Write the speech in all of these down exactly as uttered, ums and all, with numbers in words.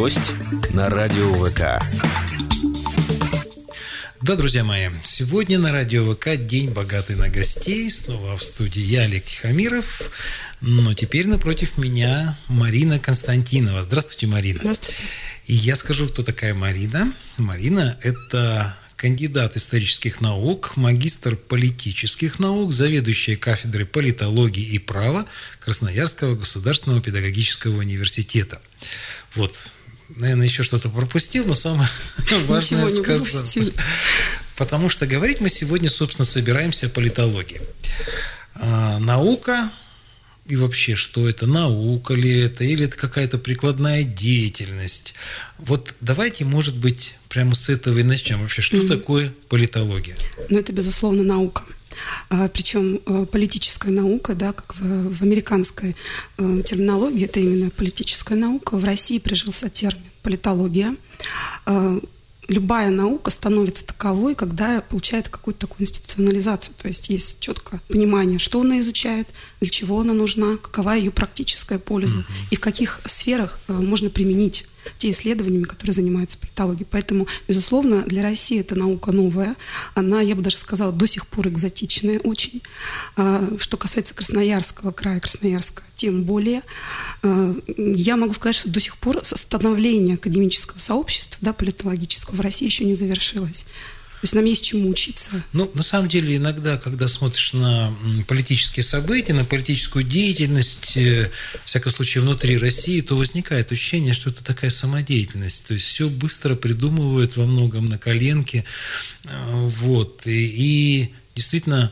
Гость на радио ВК. Да, друзья мои, сегодня на радио ВК день богатый на гостей. Снова в студии я, Олег Тихомиров. Но теперь напротив меня Марина Константинова. Здравствуйте, Марина. Здравствуйте. И я скажу, кто такая Марина. Марина – это кандидат исторических наук, магистр политических наук, заведующая кафедрой политологии и права Красноярского государственного педагогического университета. Вот. Наверное, еще что-то пропустил, но самое важное сказал. Потому что говорить мы сегодня, собственно, собираемся о политологии. А, наука и вообще, что это, наука ли это, или это какая-то прикладная деятельность. Вот давайте, может быть, прямо с этого и начнем. Вообще, что mm-hmm. такое политология? Ну, это, безусловно, наука. Причем политическая наука, да, как в, в американской э, терминологии, это именно политическая наука. В России прижился термин политология. Э, любая наука становится таковой, когда получает какую-то такую институционализацию. То есть есть четкое понимание, что она изучает, для чего она нужна, какова ее практическая польза mm-hmm. и в каких сферах э, можно применить те исследованиями, которые занимаются политологией. Поэтому, безусловно, для России это наука новая. Она, я бы даже сказала, до сих пор экзотичная очень. Что касается Красноярского края, Красноярска, тем более. Я могу сказать, что до сих пор становление академического сообщества, да, политологического в России еще не завершилось. То есть нам есть чему учиться. Ну, на самом деле, иногда, когда смотришь на политические события, на политическую деятельность, в всяком случае, внутри России, то возникает ощущение, что это такая самодеятельность. То есть все быстро придумывают во многом на коленке. Вот. И, и действительно,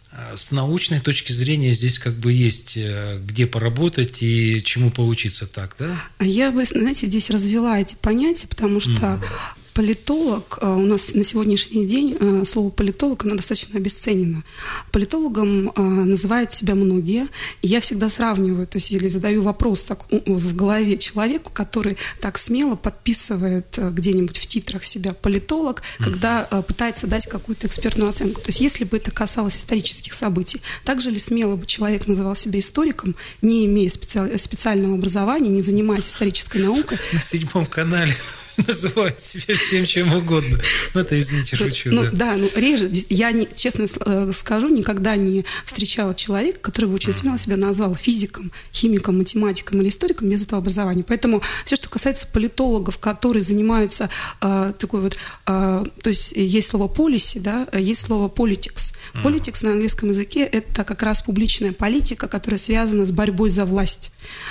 с научной точки зрения здесь как бы есть где поработать и чему поучиться, так, да? Я бы, знаете, здесь развела эти понятия, потому что mm-hmm. политолог, у нас на сегодняшний день слово политолог, оно достаточно обесценено. Политологом называют себя многие, и я всегда сравниваю, то есть или задаю вопрос так в голове человеку, который так смело подписывает где-нибудь в титрах себя политолог, mm-hmm. когда пытается дать какую-то экспертную оценку. То есть если бы это касалось исторических событий, также ли смело бы человек называл себя историком, не имея специ... специального образования, не занимаясь исторической наукой? На седьмом канале называют себя всем чем угодно. Ну, это, извините, шучу. Ну, да. да, ну, реже. Я, не, честно скажу, никогда не встречала человека, который бы очень смело себя назвал физиком, химиком, математиком или историком без этого образования. Поэтому все, что касается политологов, которые занимаются э, такой вот... Э, то есть есть слово policy, да, есть слово politics. Politics на английском языке – это как раз публичная политика, которая связана с борьбой за власть.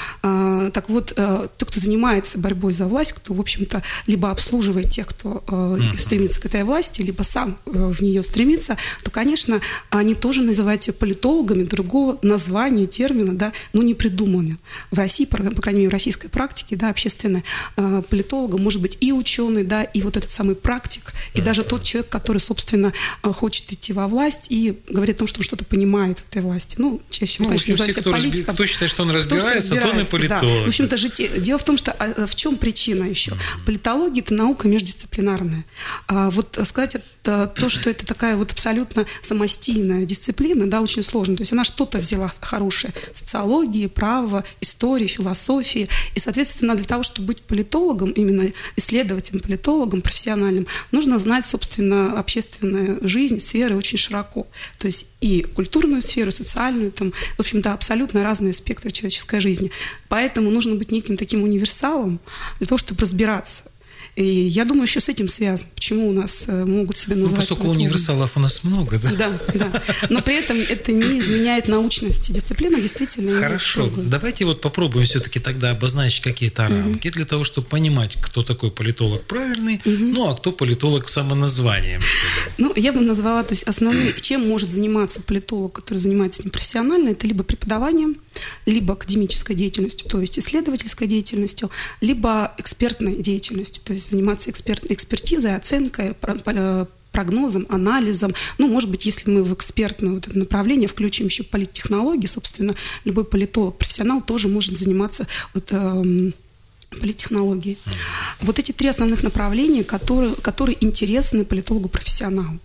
Э, так вот, э, тот, кто занимается борьбой за власть, кто, в общем-то, либо обслуживает тех, кто э, uh-huh. стремится к этой власти, либо сам э, в нее стремится, то, конечно, они тоже называют себя политологами, другого названия, термина, да, но не придумано. В России, по, по крайней мере, в российской практике, да, общественной, э, политологом может быть и ученый, да, и вот этот самый практик, и uh-huh. даже тот человек, который, собственно, э, хочет идти во власть и говорит о том, что он что-то понимает в этой власти. Ну, чаще всего, ну, конечно, все, кто, политиком. Кто считает, что он разбирается, то он и политолог. Да. В общем-то, житие. Дело в том, что а, в чем причина еще? Uh-huh. Политология – это наука междисциплинарная. А вот сказать это, то, что это такая вот абсолютно самостийная дисциплина, да, очень сложно. То есть она что-то взяла хорошее – социологии, права, истории, философии. И, соответственно, для того, чтобы быть политологом, именно исследователем, политологом, профессиональным, нужно знать, собственно, общественную жизнь, сферы очень широко. То есть и культурную сферу, социальную, там, в общем-то, абсолютно разные спектры человеческой жизни. Поэтому нужно быть неким таким универсалом для того, чтобы разбираться. И я думаю, еще с этим связано. Почему у нас могут себя называть... Ну, поскольку универсалов у нас много, да? Да, да. Но при этом это не изменяет научности. Дисциплина действительно... Хорошо. Давайте вот попробуем все-таки тогда обозначить какие-то рамки угу. для того, чтобы понимать, кто такой политолог правильный, угу. ну, а кто политолог самоназванием, что ли. Ну, я бы назвала, то есть основным, чем может заниматься политолог, который занимается непрофессионально, это либо преподаванием, либо академической деятельностью, то есть исследовательской деятельностью, либо экспертной деятельностью, то есть заниматься эксперт, экспертизой, оценкой, прогнозом, анализом. Ну, может быть, если мы в экспертное вот это направление включим еще политтехнологии, собственно, любой политолог, профессионал тоже может заниматься вот, эм, политтехнологией. Mm-hmm. Вот эти три основных направления, которые, которые интересны политологу-профессионалу.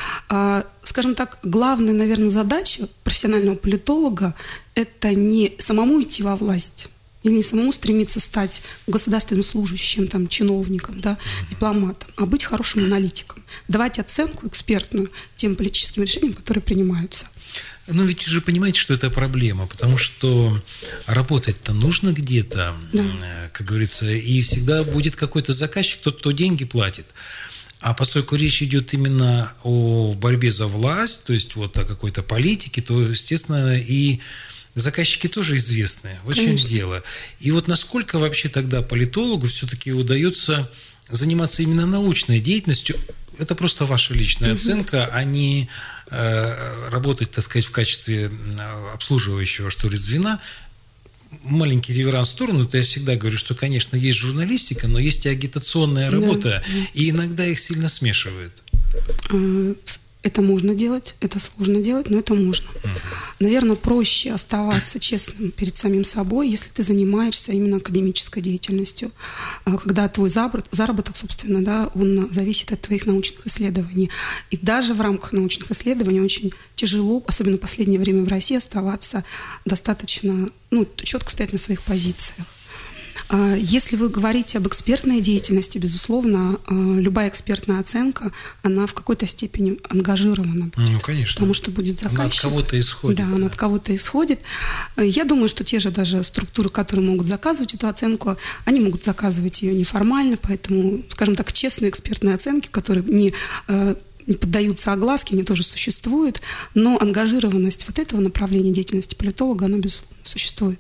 А, скажем так, главная, наверное, задача профессионального политолога – это не самому идти во власть, Или не самому стремиться стать государственным служащим, там, чиновником, да, дипломатом, а быть хорошим аналитиком, давать оценку экспертную тем политическим решениям, которые принимаются. Но ведь же понимаете, что это проблема, потому что работать-то нужно где-то, да. как говорится, и всегда будет какой-то заказчик, тот, кто деньги платит. А поскольку речь идет именно о борьбе за власть, то есть вот о какой-то политике, то, естественно, и заказчики тоже известны. В чем дело. И вот насколько вообще тогда политологу все-таки удается заниматься именно научной деятельностью, это просто ваша личная угу. оценка, а не э, работать, так сказать, в качестве обслуживающего, что ли, звена. Маленький реверанс в сторону, это я всегда говорю, что, конечно, есть журналистика, но есть и агитационная работа, да. и иногда их сильно смешивают. Это можно делать, это сложно делать, но это можно. Uh-huh. Наверное, проще оставаться честным перед самим собой, если ты занимаешься именно академической деятельностью, когда твой заработок, собственно, да, он зависит от твоих научных исследований. И даже в рамках научных исследований очень тяжело, особенно в последнее время в России, оставаться достаточно, ну, четко стоять на своих позициях. Если вы говорите об экспертной деятельности, безусловно, любая экспертная оценка, она в какой-то степени ангажирована. Ну, конечно. Потому что будет заказчик. Она от кого-то исходит. Да, она да. от кого-то исходит. Я думаю, что те же даже структуры, которые могут заказывать эту оценку, они могут заказывать ее неформально, поэтому, скажем так, честные экспертные оценки, которые не... не поддаются огласке, они тоже существуют, но ангажированность вот этого направления деятельности политолога, она, безусловно, существует.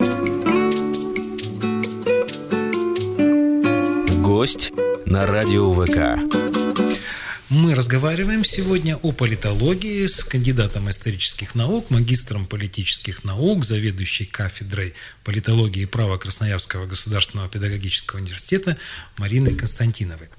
Гость на радио ВК. Мы разговариваем сегодня о политологии с кандидатом исторических наук, магистром политических наук, заведующей кафедрой политологии и права Красноярского государственного педагогического университета Мариной Константиновой.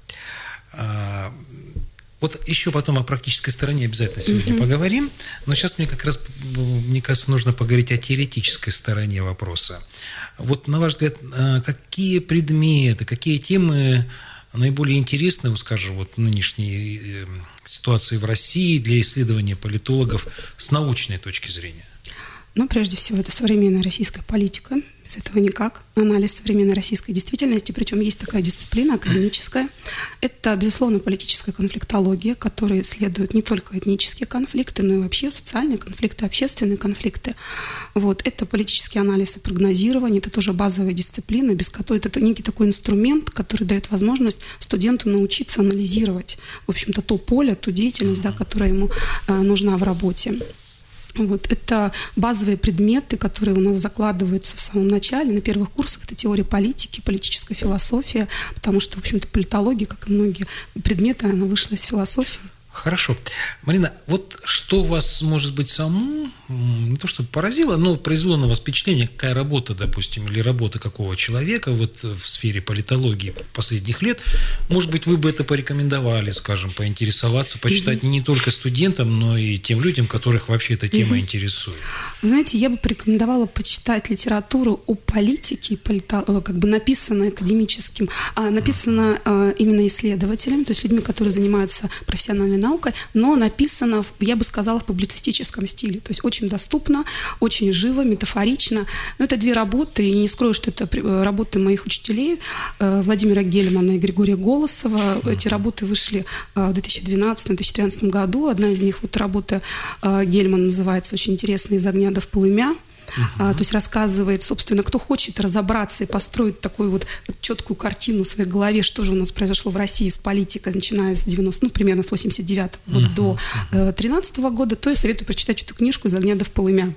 Вот еще потом о практической стороне обязательно сегодня mm-hmm. поговорим, но сейчас мне как раз, мне кажется, нужно поговорить о теоретической стороне вопроса. Вот, на ваш взгляд, какие предметы, какие темы наиболее интересны, скажем, вот в нынешней ситуации в России для исследования политологов с научной точки зрения? Ну, прежде всего, это современная российская политика. Без этого никак. Анализ современной российской действительности. Причем есть такая дисциплина академическая. Это, безусловно, политическая конфликтология, которая исследует не только этнические конфликты, но и вообще социальные конфликты, общественные конфликты. Вот. Это политический анализ и прогнозирование. Это тоже базовая дисциплина, без которой это некий такой инструмент, который дает возможность студенту научиться анализировать, в общем-то, то поле, ту деятельность, да, которая ему э, нужна в работе. Вот, это базовые предметы, которые у нас закладываются в самом начале, на первых курсах. Это теория политики, политическая философия, потому что, в общем-то, политология, как и многие предметы, она вышла из философии. Хорошо. Марина, вот что вас, может быть, саму, не то чтобы поразило, но произвело на вас впечатление, какая работа, допустим, или работа какого человека вот в сфере политологии последних лет, может быть, вы бы это порекомендовали, скажем, поинтересоваться, почитать mm-hmm. не только студентам, но и тем людям, которых вообще эта тема mm-hmm. интересует? Вы знаете, я бы порекомендовала почитать литературу о политике, полито... как бы написанную академическим, а написано mm-hmm. именно исследователем, то есть людьми, которые занимаются профессиональной наукой, но написано, я бы сказала, в публицистическом стиле. То есть очень доступно, очень живо, метафорично. Но это две работы, и не скрою, что это работы моих учителей Владимира Гельмана и Григория Голосова. Эти работы вышли в две тысячи двенадцатом — две тысячи тринадцатом году. Одна из них, вот работа Гельмана, называется очень интересно «Из огня до в полымя». Uh-huh. А, то есть рассказывает, собственно, кто хочет разобраться и построить такую вот четкую картину в своей голове, что же у нас произошло в России с политикой, начиная с девяностого, ну, примерно с восемьдесят девятого года uh-huh. до э, тринадцатого года, то я советую прочитать эту книжку «Из огня до в полымя».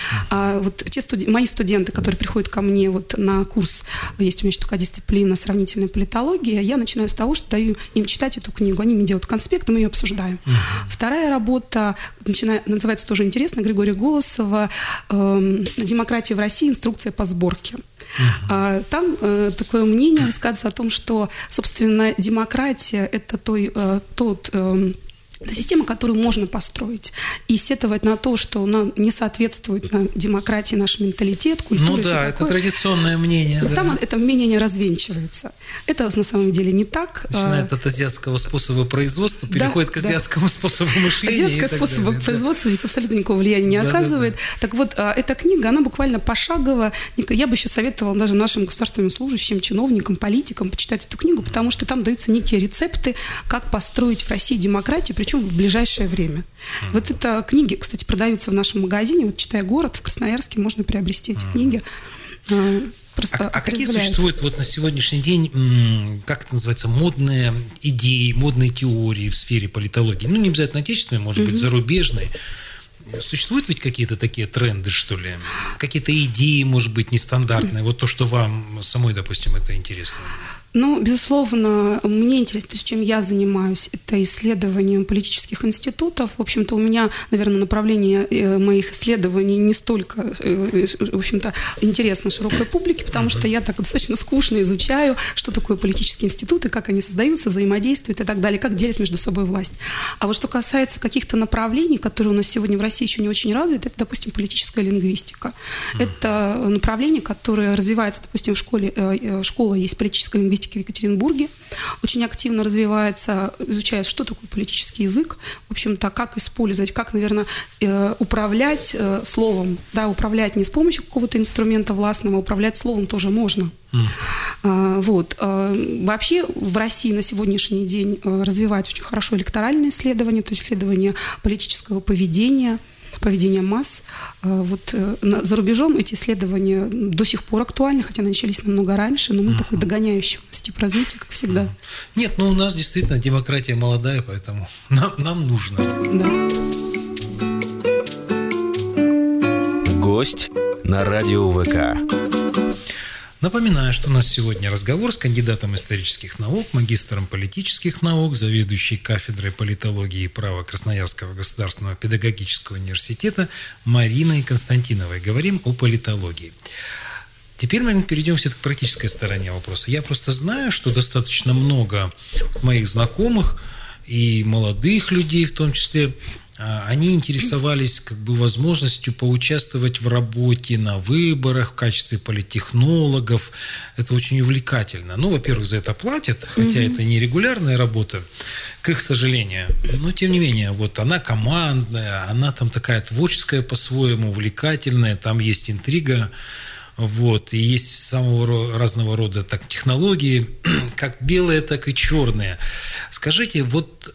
А вот те студ... мои студенты, которые приходят ко мне вот на курс, есть у меня еще такая дисциплина сравнительная политология, я начинаю с того, что даю им читать эту книгу, они мне делают конспект, и мы ее обсуждаем. Uh-huh. Вторая работа начиная... называется тоже интересно, Григория Голосова э, «Демократия в России. Инструкция по сборке». Uh-huh. Там э, такое мнение высказывается о том, что, собственно, демократия – это той, э, тот… Э, Это система, которую можно построить. И сетовать на то, что она не соответствует на демократии, наш менталитет, культуре. Ну да, это такое. Традиционное мнение. Но да. там это мнение не развенчивается. Это на самом деле не так. Начинает от азиатского способа производства, переходит да, к азиатскому да. способу мышления. Азиатского способа далее, производства да. здесь абсолютно никакого влияния не да, оказывает. Да, да. Так вот, эта книга, она буквально пошагово. Я бы еще советовала даже нашим государственным служащим, чиновникам, политикам почитать эту книгу, потому что там даются некие рецепты, как построить в России демократию, причем в ближайшее время. Mm-hmm. Вот это книги, кстати, продаются в нашем магазине. Вот «Читай город» в Красноярске можно приобрести эти mm-hmm. книги. Просто а, а какие существуют вот на сегодняшний день, как это называется, модные идеи, модные теории в сфере политологии? Ну, не обязательно отечественные, может mm-hmm. быть, зарубежные. Существуют ведь какие-то такие тренды, что ли? Какие-то идеи, может быть, нестандартные? Вот то, что вам самой, допустим, это интересно. Ну, безусловно, мне интересно, чем я занимаюсь, это исследованием политических институтов. В общем-то, у меня, наверное, направление моих исследований не столько, в общем-то, интересно широкой публике, потому что я так достаточно скучно изучаю, что такое политические институты, как они создаются, взаимодействуют и так далее, как делят между собой власть. А вот что касается каких-то направлений, которые у нас сегодня в России еще не очень развиты, это, допустим, политическая лингвистика. Это направление, которое развивается, допустим, в школе, школа есть политическая лингвистика, в Екатеринбурге очень активно развивается, изучает, что такое политический язык, в общем-то, как использовать, как, наверное, управлять словом, да, управлять не с помощью какого-то инструмента властного, управлять словом тоже можно. Mm. Вот. Вообще в России на сегодняшний день развивается очень хорошо электоральное исследование, то есть исследование политического поведения, поведения масс. Вот за рубежом эти исследования до сих пор актуальны, хотя начались намного раньше, но мы uh-huh. такой догоняющий у нас тип развития, как всегда. Uh-huh. Нет, ну у нас действительно демократия молодая, поэтому нам, нам нужно. Да. Гость на радио ВК. Напоминаю, что у нас сегодня разговор с кандидатом исторических наук, магистром политических наук, заведующей кафедрой политологии и права Красноярского государственного педагогического университета Мариной Константиновой. Говорим о политологии. Теперь, наверное, перейдем все-таки к практической стороне вопроса. Я просто знаю, что достаточно много моих знакомых и молодых людей в том числе, они интересовались как бы возможностью поучаствовать в работе на выборах в качестве политтехнологов. Это очень увлекательно. Ну, во-первых, за это платят, хотя mm-hmm. это не регулярная работа, к их сожалению. Но, тем не менее, вот она командная, она там такая творческая по-своему, увлекательная, там есть интрига. Вот, и есть самого разного рода так, технологии, как белые, так и черные. Скажите, вот...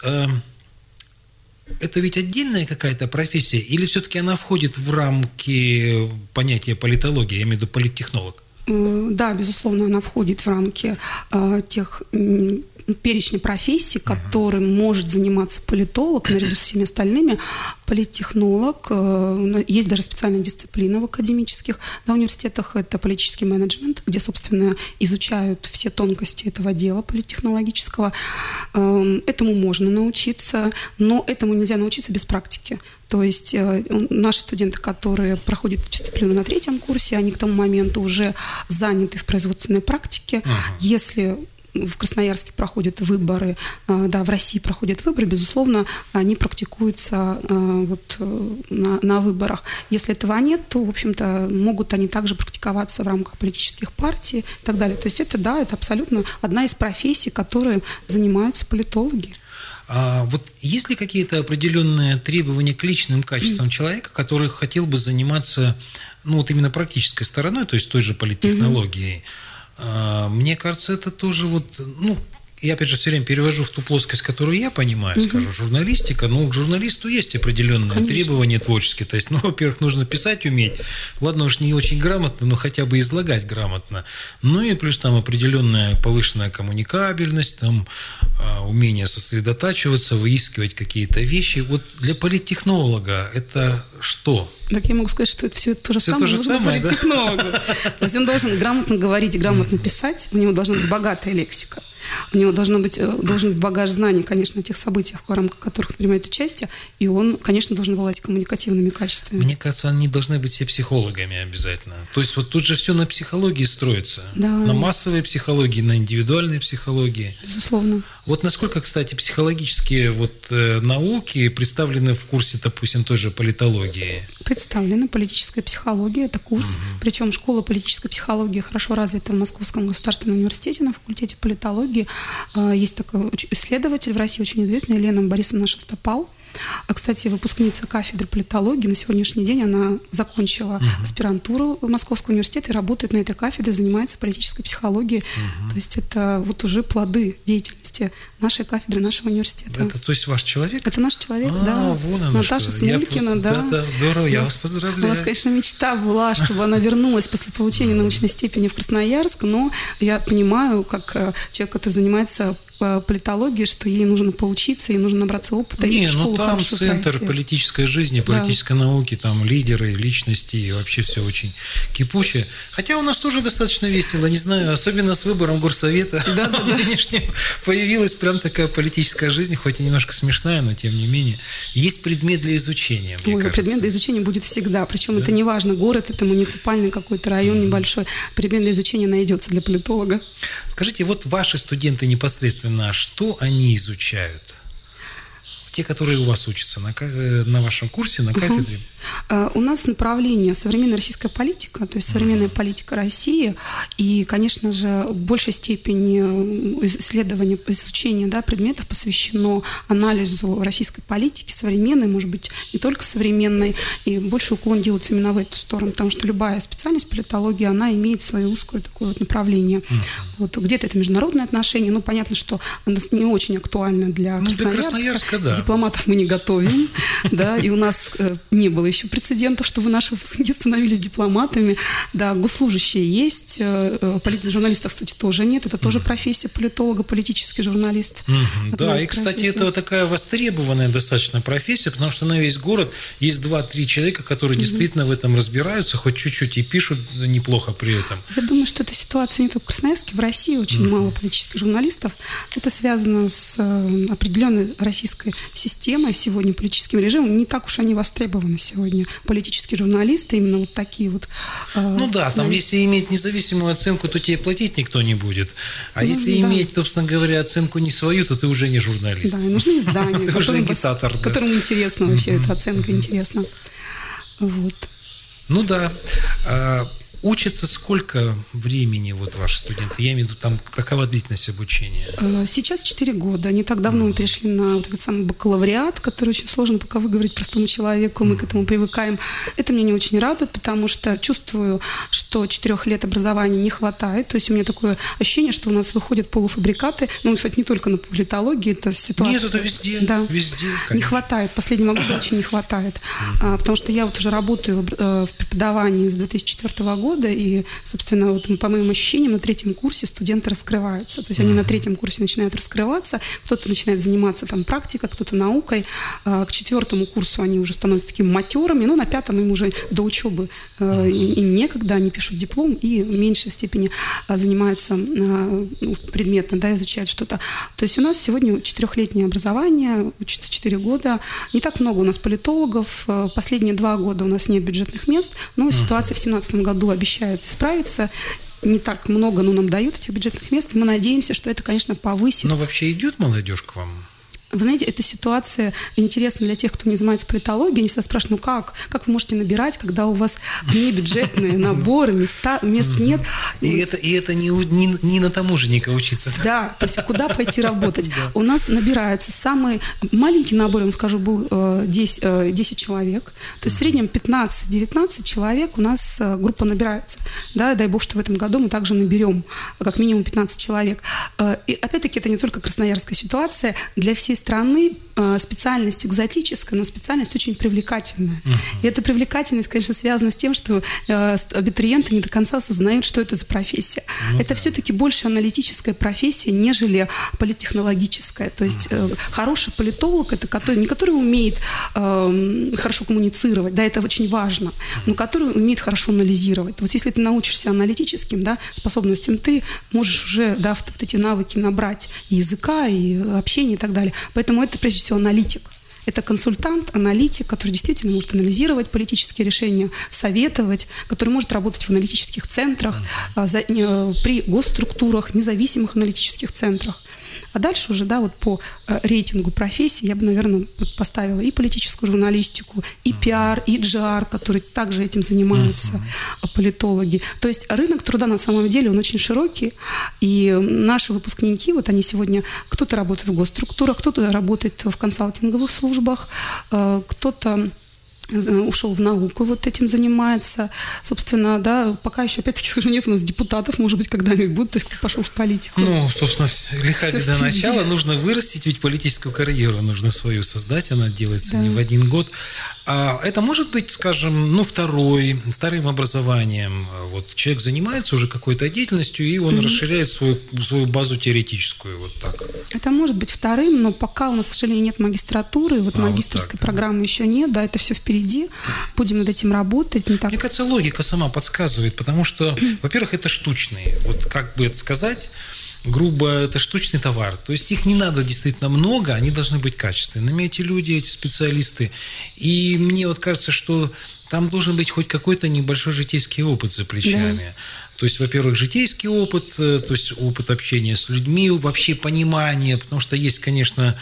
Это ведь отдельная какая-то профессия, или все-таки она входит в рамки понятия политологии, я имею в виду политтехнолог? Да, безусловно, она входит в рамки э, тех перечня профессий, которым uh-huh. может заниматься политолог наряду со всеми остальными. Политтехнолог. Э, есть даже специальная дисциплина в академических да, университетах. Это политический менеджмент, где, собственно, изучают все тонкости этого дела политтехнологического. Э, этому можно научиться, но этому нельзя научиться без практики. То есть э, наши студенты, которые проходят дисциплину на третьем курсе, они к тому моменту уже заняты в производственной практике. Uh-huh. Если в Красноярске проходят выборы, э, да, в России проходят выборы, безусловно, они практикуются э, вот, на, на выборах. Если этого нет, то, в общем-то, могут они также практиковаться в рамках политических партий и так далее. То есть это, да, это абсолютно одна из профессий, которой занимаются политологи. А вот есть ли какие-то определенные требования к личным качествам mm-hmm. человека, который хотел бы заниматься, ну, вот именно практической стороной, то есть той же политтехнологией? Mm-hmm. А, мне кажется, это тоже вот, ну, я опять же все время перевожу в ту плоскость, которую я понимаю, mm-hmm. скажу, журналистика, но к журналисту есть определенные Конечно. требования творческие. То есть, ну, во-первых, нужно писать уметь. Ладно, уж не очень грамотно, но хотя бы излагать грамотно. Ну и плюс там определенная повышенная коммуникабельность, там умение сосредотачиваться, выискивать какие-то вещи. Вот для политтехнолога это что? Так я могу сказать, что это все то же все самое. То же самое, да? То есть он должен грамотно говорить, грамотно писать, у него должна быть богатая лексика. У него должно быть, должен быть багаж знаний, конечно, о тех событиях, в рамках которых принимает участие, и он, конечно, должен обладать коммуникативными качествами. Мне кажется, они должны быть все психологами обязательно. То есть вот тут же все на психологии строится. Да. На массовой психологии, на индивидуальной психологии. Безусловно. Вот насколько, кстати, психологические вот, э, науки представлены в курсе, допустим, той же политологии? Представлена политическая психология, это курс. Угу. Причем школа политической психологии хорошо развита в Московском государственном университете на факультете политологии. Есть такой исследователь в России, очень известный, Елена Борисовна Шестопал. А, кстати, выпускница кафедры политологии, на сегодняшний день она закончила uh-huh. аспирантуру Московского университета и работает на этой кафедре, занимается политической психологией. Uh-huh. То есть это вот уже плоды деятельности нашей кафедры, нашего университета. Это, то есть ваш человек? Это наш человек, а, да. Вон она Наташа что. Смулькина, просто... да. Да, да, здорово, я вас поздравляю. У нас, конечно, мечта была, чтобы она вернулась после получения научной степени в Красноярск, но я понимаю, как человек, который занимается политологии, что ей нужно поучиться, ей нужно набраться опыта. Не, и в школу ну там центр пройти. Политической жизни, политической да. науки, там лидеры, личности, и вообще все очень кипучее. Хотя у нас тоже достаточно весело, не знаю, особенно с выбором горсовета да, да, да. нынешнего появилась прям такая политическая жизнь, хоть и немножко смешная, но тем не менее. Есть предмет для изучения, мне Ой, кажется. Предмет для изучения будет всегда, причем да? это не важно, город, это муниципальный какой-то район mm-hmm. небольшой, предмет для изучения найдется для политолога. Скажите, вот ваши студенты непосредственно, что они изучают? Те, которые у вас учатся на, на вашем курсе, на кафедре? Uh-huh. У нас направление современная российская политика, то есть современная uh-huh. политика России, и, конечно же, в большей степени исследования, изучения да, предметов посвящено анализу российской политики, современной, может быть, не только современной, и больше уклон делается именно в эту сторону, потому что любая специальность политологии, она имеет свое узкое такое вот направление. Uh-huh. Вот, где-то это международные отношения, ну, понятно, что она не очень актуальна для ну, Красноярска. Для Красноярска, да. Дипломатов мы не готовим, да, и у нас не было еще прецедентов, чтобы наши выпускники становились дипломатами. Да, госслужащие есть, журналистов, кстати, тоже нет. Это тоже профессия политолога, политический журналист. Mm-hmm. Да, и, кстати, профессий. Это такая востребованная достаточно профессия, потому что на весь город есть два-три человека, которые mm-hmm. действительно в этом разбираются, хоть чуть-чуть и пишут неплохо при этом. Я думаю, что эта ситуация не только в Красноярске, в России очень mm-hmm. мало политических журналистов. Это связано с определенной российской системой сегодня, политическим режимом. Не так уж они востребованы сегодня. Политические журналисты, именно вот такие вот. Ну да, знаете. Там если иметь независимую оценку, то тебе платить никто не будет. А ну, если да. иметь, собственно говоря, оценку не свою, то ты уже не журналист. Да, нужны издания. Ты уже агитатор. Которому интересно вообще эта оценка, интересна. Вот. Ну да. Учатся сколько времени вот ваши студенты? Я имею в виду, там, какова длительность обучения? Сейчас четыре года. Не так давно mm. мы перешли на вот этот самый бакалавриат, который очень сложно пока выговорить простому человеку, мы mm. к этому привыкаем. Это меня не очень радует, потому что чувствую, что четырех лет образования не хватает. То есть у меня такое ощущение, что у нас выходят полуфабрикаты. Ну, кстати, не только на политологии, это ситуация. Нет, это везде. Да. Везде, не хватает. Последнего года очень не хватает. Mm. А, потому что я вот уже работаю в преподавании с две тысячи четвёртого года, и, собственно, вот, по моим ощущениям, на третьем курсе студенты раскрываются. То есть они на третьем курсе начинают раскрываться, кто-то начинает заниматься там практикой, кто-то наукой. К четвертому курсу они уже становятся такими матерами, но на пятом им уже до учебы им некогда, они пишут диплом и в меньшей степени занимаются предметно, да, изучают что-то. То есть у нас сегодня четырехлетнее образование, учатся четыре года. Не так много у нас политологов. Последние два года у нас нет бюджетных мест, но ситуация в семнадцатом году обещают исправиться. Не так много, но нам дают этих бюджетных мест, и мы надеемся, что это, конечно, повысит. Но вообще идет молодежь к вам? Вы знаете, эта ситуация интересна для тех, кто не занимается политологией. Они всегда спрашивают, ну как? Как вы можете набирать, когда у вас не бюджетные наборы, места, мест нет? И это, и это не, не, не на таможенника учиться. Да, то есть куда пойти работать? Да. У нас набираются самый маленький набор, я вам скажу, был десять, десять человек. То есть в среднем пятнадцать-девятнадцать человек у нас группа набирается. Да, дай бог, что в этом году мы также наберем как минимум пятнадцать человек. И опять-таки это не только красноярская ситуация. Для всей страны специальность экзотическая, но специальность очень привлекательная. Uh-huh. И эта привлекательность, конечно, связана с тем, что абитуриенты не до конца осознают, что это за профессия. Uh-huh. Это все-таки больше аналитическая профессия, нежели политтехнологическая. То есть uh-huh. хороший политолог, это который, не который умеет э, хорошо коммуницировать, да, это очень важно, uh-huh. но который умеет хорошо анализировать. Вот если ты научишься аналитическим, да, способностям, ты можешь уже, да, вот эти навыки набрать и языка, и общения, и так далее. Поэтому это, прежде всего, аналитик. Это консультант, аналитик, который действительно может анализировать политические решения, советовать, который может работать в аналитических центрах, при госструктурах, независимых аналитических центрах. А дальше уже, да, вот по рейтингу профессий я бы, наверное, вот поставила и политическую журналистику, и пиар, и джи ар, которые также этим занимаются, uh-huh. политологи. То есть рынок труда на самом деле, он очень широкий, и наши выпускники, вот они сегодня, кто-то работает в госструктурах, кто-то работает в консалтинговых службах, кто-то ушел в науку, вот этим занимается. Собственно, да, пока еще, опять-таки, скажу, нет у нас депутатов, может быть, когда-нибудь будут, то есть кто пошел в политику. Ну, собственно, лиха беда начала, нужно вырастить, ведь политическую карьеру нужно свою создать, она делается да. не в один год. А это может быть, скажем, ну, второй, вторым образованием. Вот человек занимается уже какой-то деятельностью, и он mm-hmm. расширяет свою, свою базу теоретическую, вот так. Это может быть вторым, но пока у нас, к сожалению, нет магистратуры, вот а, магистерской вот так, программы да. еще нет, да, это все впереди, будем над этим работать. Не так... Мне кажется, логика сама подсказывает, потому что, во-первых, это штучные, вот как бы это сказать... грубо, это штучный товар. То есть их не надо действительно много, они должны быть качественными, эти люди, эти специалисты. И мне вот кажется, что там должен быть хоть какой-то небольшой житейский опыт за плечами. Да. То есть, во-первых, житейский опыт, то есть опыт общения с людьми, вообще понимание, потому что есть, конечно,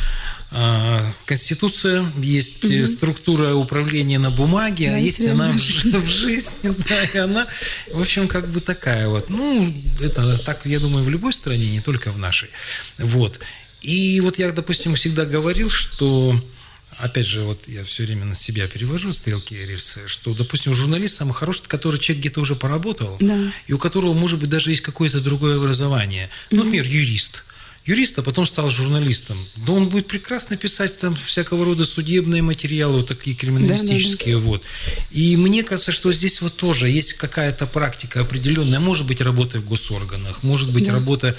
Конституция, есть угу. структура управления на бумаге, да, а есть она в, в жизни, да, и она, в общем, как бы такая вот. Ну, это так, я думаю, в любой стране, не только в нашей. Вот. И вот я, допустим, всегда говорил, что, опять же, вот я все время на себя перевожу стрелки и рельсы, что, допустим, журналист самый хороший, который человек где-то уже поработал, да. и у которого, может быть, даже есть какое-то другое образование. Ну, например, юрист. Юрист, а потом стал журналистом. Да он будет прекрасно писать там всякого рода судебные материалы, вот такие криминалистические. Да, да, да. Вот. И мне кажется, что здесь вот тоже есть какая-то практика определенная. Может быть, работа в госорганах, может быть, да. работа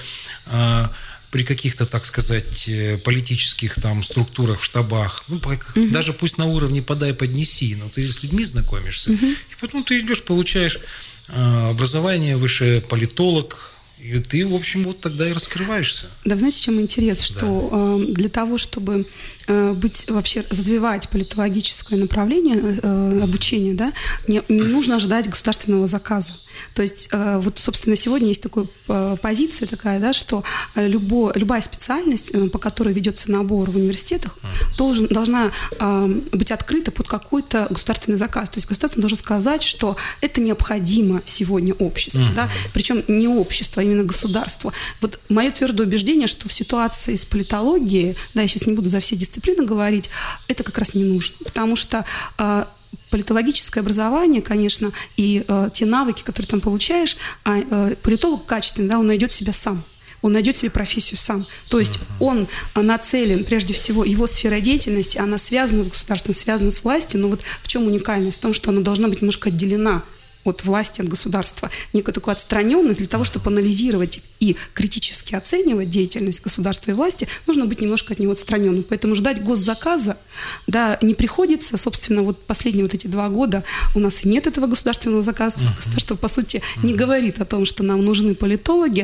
а, при каких-то, так сказать, политических там структурах, в штабах. Ну, угу. даже пусть на уровне подай, поднеси, но ты с людьми знакомишься. Угу. И потом ты идешь, получаешь а, образование высшее, политолог. И ты, в общем, вот тогда и раскрываешься. Да, знаете, в чем интерес? Что да. э, для того, чтобы э, быть, вообще развивать политологическое направление э, обучения, да, не, не нужно ждать государственного заказа. То есть, э, вот, собственно, сегодня есть такая э, позиция такая, да, что любо, любая специальность, э, по которой ведется набор в университетах, uh-huh. должен, должна э, быть открыта под какой-то государственный заказ. То есть государство должно сказать, что это необходимо сегодня обществу. Uh-huh. Да? Причем не общество, а именно государство. Вот мое твердое убеждение, что в ситуации с политологией, да, я сейчас не буду за все дисциплины говорить, это как раз не нужно. Потому что э, политологическое образование, конечно, и э, те навыки, которые там получаешь, а э, политолог качественный, да, он найдет себя сам. Он найдет себе профессию сам. То есть он нацелен, прежде всего, его сфера деятельности, она связана с государством, связана с властью, но вот в чем уникальность? В том, что она должна быть немножко отделена от власти, от государства, некую такую отстраненность для того, чтобы анализировать и критически оценивать деятельность государства и власти, нужно быть немножко от него отстраненным. Поэтому ждать госзаказа, да, не приходится. Собственно, вот последние вот эти два года у нас и нет этого государственного заказа. То есть государство, по сути, не говорит о том, что нам нужны политологи,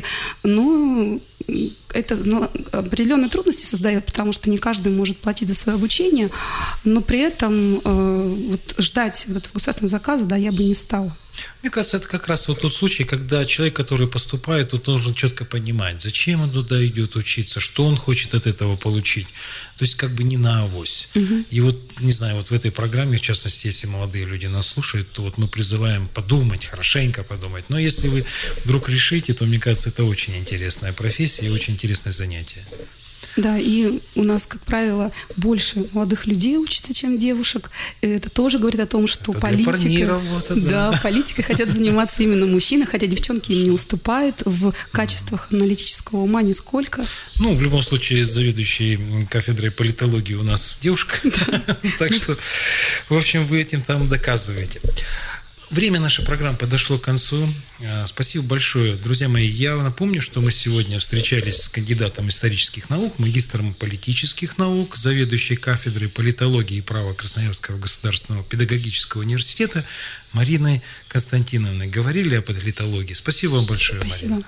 но это определенные трудности создает, потому что не каждый может платить за свое обучение, но при этом э, вот ждать вот этого государственного заказа, да, я бы не стала. Мне кажется, это как раз вот тот случай, когда человек, который поступает, он должен четко понимать, зачем он туда идет учиться, что он хочет от этого получить. То есть как бы не на авось. Угу. И вот, не знаю, вот в этой программе, в частности, если молодые люди нас слушают, то вот мы призываем подумать, хорошенько подумать. Но если вы вдруг решите, то, мне кажется, это очень интересная профессия и очень интересное занятие. Да, и у нас, как правило, больше молодых людей учатся, чем девушек. И это тоже говорит о том, что политикой, да, да, политикой хотят заниматься именно мужчины, хотя девчонки им не уступают в качествах аналитического ума нисколько. Ну, в любом случае, заведующей кафедрой политологии у нас девушка. Так что, в общем, вы этим там доказываете. Время нашей программы подошло к концу. Спасибо большое. Друзья мои, я напомню, что мы сегодня встречались с кандидатом исторических наук, магистром политических наук, заведующей кафедрой политологии и права Красноярского государственного педагогического университета Мариной Константиновной. Говорили о политологии. Спасибо вам большое, Спасибо.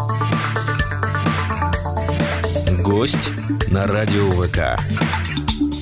Марина. Гость на радио ВК.